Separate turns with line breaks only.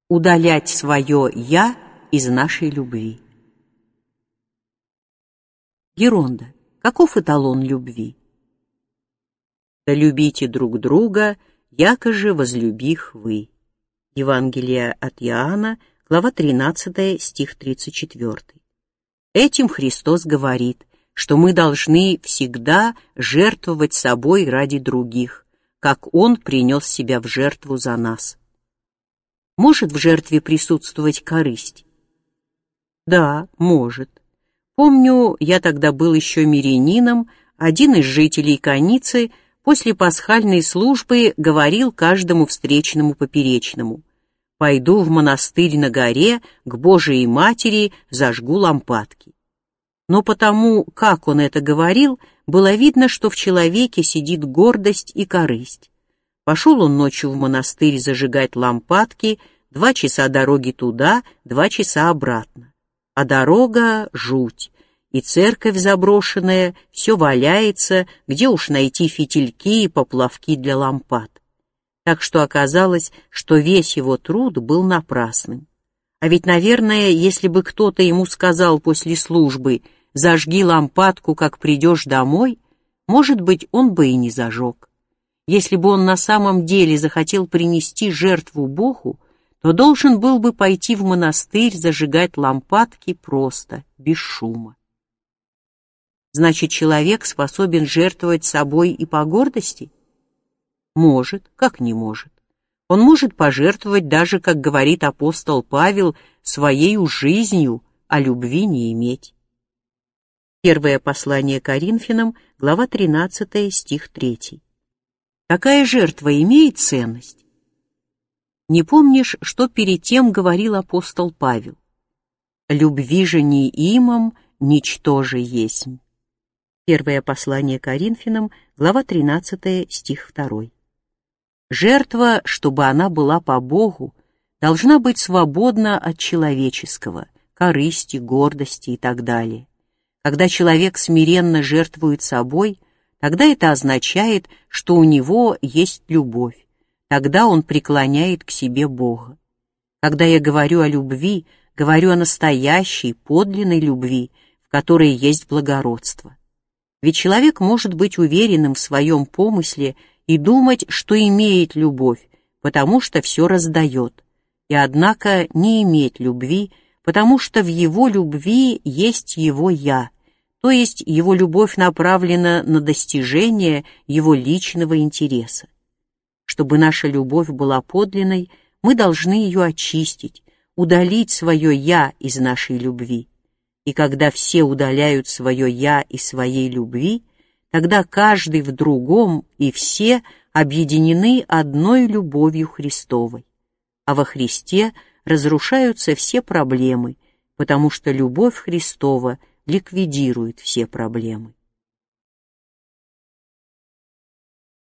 удалять свое «я» из нашей любви. Геронда. Каков эталон любви? «Да любите друг друга, яко же возлюбих вы». Евангелие от Иоанна, глава 13, стих 34. Этим Христос говорит, что мы должны всегда жертвовать собой ради других, как Он принес себя в жертву за нас. Может в жертве присутствовать корысть? Да, может. Помню, я тогда был еще мирянином, один из жителей Каницы после пасхальной службы говорил каждому встречному поперечному: «Пойду в монастырь на горе, к Божией Матери зажгу лампадки». Но потому, как он это говорил, было видно, что в человеке сидит гордость и корысть. Пошел он ночью в монастырь зажигать лампадки, 2 часа дороги туда, 2 часа обратно. А дорога — жуть, и церковь заброшенная, все валяется, где уж найти фитильки и поплавки для лампад. Так что оказалось, что весь его труд был напрасным. А ведь, наверное, если бы кто-то ему сказал после службы: «Зажги лампадку, как придешь домой», может быть, он бы и не зажег. Если бы он на самом деле захотел принести жертву Богу, то должен был бы пойти в монастырь зажигать лампадки просто, без шума. Значит, человек способен жертвовать собой и по гордости? Может, как не может. Он может пожертвовать даже, как говорит апостол Павел, своею жизнью, а любви не иметь. Первое послание Коринфянам, глава 13, стих 3. Какая жертва имеет ценность? Не помнишь, что перед тем говорил апостол Павел? «Любви же не имам, ничтоже есмь». Первое послание Коринфянам, глава 13, стих 2. Жертва, чтобы она была по Богу, должна быть свободна от человеческого, корысти, гордости и так далее. Когда человек смиренно жертвует собой, тогда это означает, что у него есть любовь, тогда он преклоняет к себе Бога. Когда я говорю о любви, говорю о настоящей, подлинной любви, в которой есть благородство. Ведь человек может быть уверенным в своем помысле и думать, что имеет любовь, потому что все раздает, и однако не иметь любви, потому что в его любви есть его «я», то есть его любовь направлена на достижение его личного интереса. Чтобы наша любовь была подлинной, мы должны ее очистить, удалить свое «я» из нашей любви. И когда все удаляют свое «я» из своей любви, тогда каждый в другом и все объединены одной любовью Христовой. А во Христе разрушаются все проблемы, потому что любовь Христова ликвидирует все проблемы.